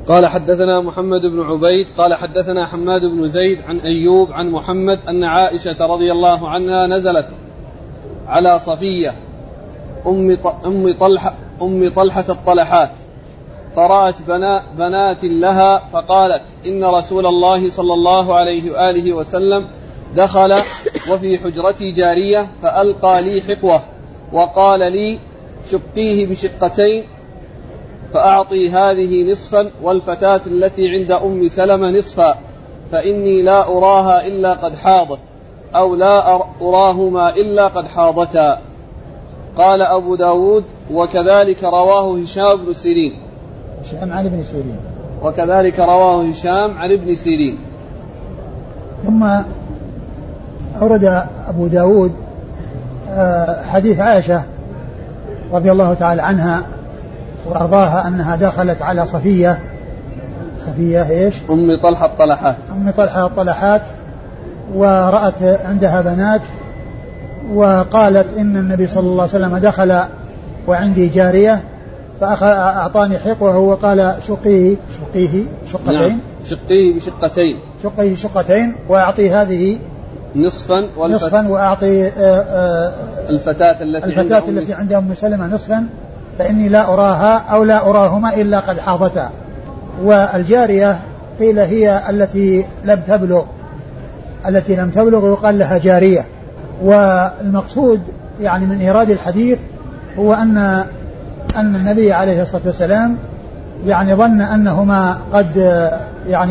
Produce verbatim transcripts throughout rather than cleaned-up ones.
قال حدثنا محمد بن عبيد قال حدثنا حماد بن زيد عن أيوب عن محمد أن عائشة رضي الله عنها نزلت على صفية أم طلحة, أم طلحة الطلحات فرأت بنا بنات لها فقالت إن رسول الله صلى الله عليه وآله وسلم دخل وفي حجرتي جارية فألقى لي حقوة وقال لي شقيه بشقتين فأعطي هذه نصفا والفتاة التي عند أم سلمة نصفا فإني لا أراها إلا قد حاضت أو لا أراهما إلا قد حاضتا. قال أبو داود وكذلك رواه هشام بن سيرين هشام عن ابن سيرين وكذلك رواه هشام عن ابن سيرين. ثم أورد أبو داود حديث عائشة رضي الله تعالى عنها وأرضاها أنها دخلت على صفية صفية إيش أم طلحة الطلحات أم طلحة الطلحات ورأت عندها بنات وقالت إن النبي صلى الله عليه وسلم دخل وعندي جارية فأعطاني حقوه وقال شقيه شقيه شقتين نعم. شقيه بشقتين شقيه شقتين وأعطي هذه نصفا نصفا وأعطي الفتاة التي الفتاة عند التي عند أم سلمة نصفا فإني لا أراها أو لا أراهما إلا قد حاضتا. والجارية قيل هي التي لم تبلغ التي لم تبلغ ويقال لها جارية. والمقصود يعني من إيراد الحديث هو أن أن النبي عليه الصلاة والسلام يعني ظن أنهما قد يعني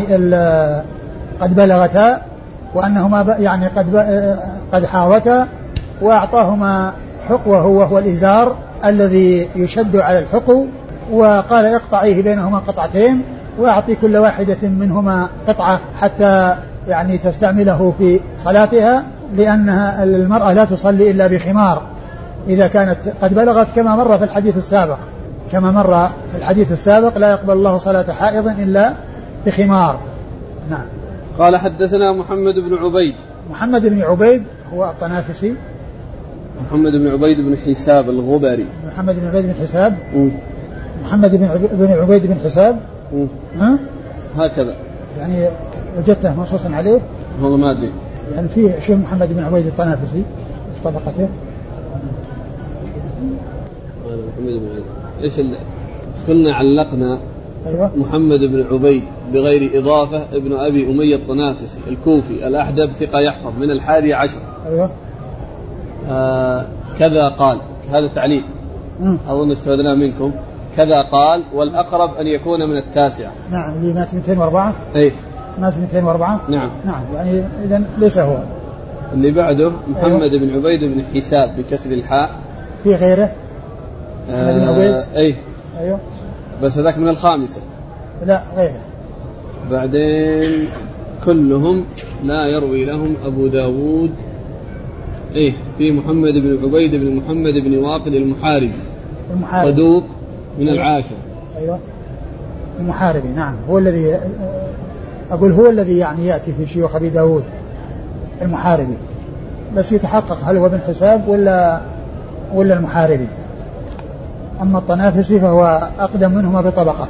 قد بلغتا وأنهما يعني قد قد حاوتا وأعطاهما حقوه وهو الإزار الذي يشد على الحقو وقال اقطعيه بينهما قطعتين وأعطي كل واحدة منهما قطعة حتى يعني تستعمله في صلاتها لأنها المرأة لا تصلي إلا بخمار إذا كانت قد بلغت كما مر في الحديث السابق كما مر في الحديث السابق لا يقبل الله صلاة حائض إلا بخمار. نعم. قال حدثنا محمد بن عبيد محمد بن عبيد هو الطنافسي محمد بن عبيد بن حساب الغبري محمد بن عبيد بن حساب م. محمد بن بن عبيد بن حساب م. ها هكذا يعني وجدته منصوصا عليه والله ما أدري يعني فيه شيخ محمد بن عبيد الطنافسي في طبقته. محمد بن عبيد إيش اللي كنا علقنا أيوة. محمد بن عبيد بغير إضافة ابن أبي أمية الطنافسي الكوفي الأحدب ثقة يحفظ من الحادي عشر. أيوة. آه كذا قال هذا تعليق أظن استفدنا منكم كذا قال والأقرب أن يكون من التاسعة. نعم اللي مات مئتين وأربعة أي مات مئتين وأربعة نعم نعم يعني إذن ليس هو اللي بعده محمد أيوة. بن عبيد بن حساب بكسر الحاء في غيره محمد بن عبيد آه أي أيوة بس هذاك من الخامسة لا غيره بعدين كلهم لا يروي لهم أبو داود. إيه في محمد بن عبيد بن محمد بن واقد المحاربي صدوق من أيوة. العاشر. أيوة المحاربي نعم هو الذي أقول هو الذي يعني يأتي في شيوخ أبي داود المحاربي بس يتحقق هل هو بن حساب ولا ولا المحاربي. أما الطنافسي فهو أقدم منهما بطبقة.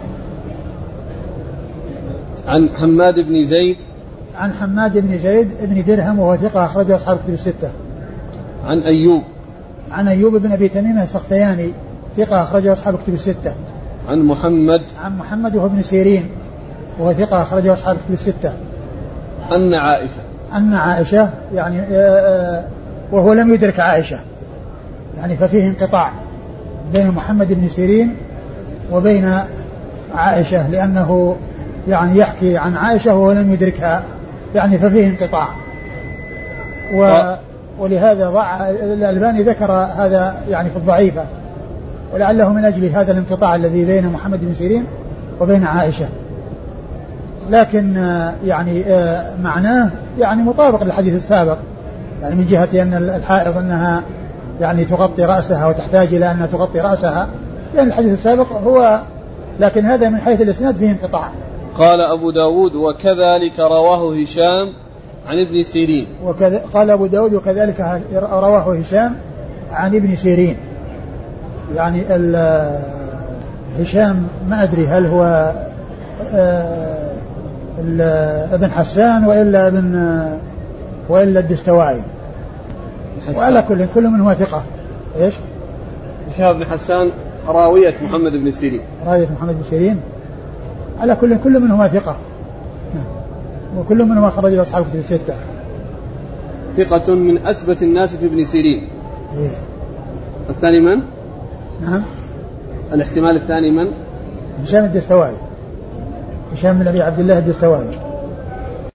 عن حماد بن زيد عن حماد بن زيد بن درهم وهو ثقة أخرجه أصحاب كتب الستة. عن أيوب عن أيوب بن أبي تميم السختياني ثقة أخرجه أصحاب كتب الستة. عن محمد عن محمد وهو ابن سيرين وهو ثقة أخرجه أصحاب كتب الستة. أن عائشة أن عائشة يعني وهو لم يدرك عائشة يعني ففيه انقطاع بين محمد بن سيرين وبين عائشة لأنه يعني يحكي عن عائشة وهو لم يدركها يعني ففيه انقطاع و ولهذا ضع الألباني ذكر هذا يعني في الضعيفة ولعله من أجل هذا الانقطاع الذي بين محمد بن سيرين وبين عائشة لكن يعني معناه يعني مطابق للحديث السابق يعني من جهة أن الحائض أنها يعني تغطي رأسها وتحتاج إلى أن تغطي رأسها لأن الحديث السابق هو لكن هذا من حيث الإسناد فيه انقطاع. قال أبو داود وكذلك رواه هشام عن ابن سيرين وكذا قال أبو داود وكذلك رواه هشام عن ابن سيرين يعني هشام ما أدري هل هو آه ابن حسان وإلا ابن وإلا الدستوائي. وعلى كل كل منهما ثقة. إيش؟ هشام بن حسان راوية محمد بن سيرين. راوية محمد بن سيرين. على كل كل منهما ثقة. وكل منهما خرج أصحاب كتب الستة. ثقة من أثبت الناس في ابن سيرين. إيه؟ الثاني من؟ نعم. الاحتمال الثاني من؟ هشام الدستوائي. هشام بن أبي عبد الله الدستوائي.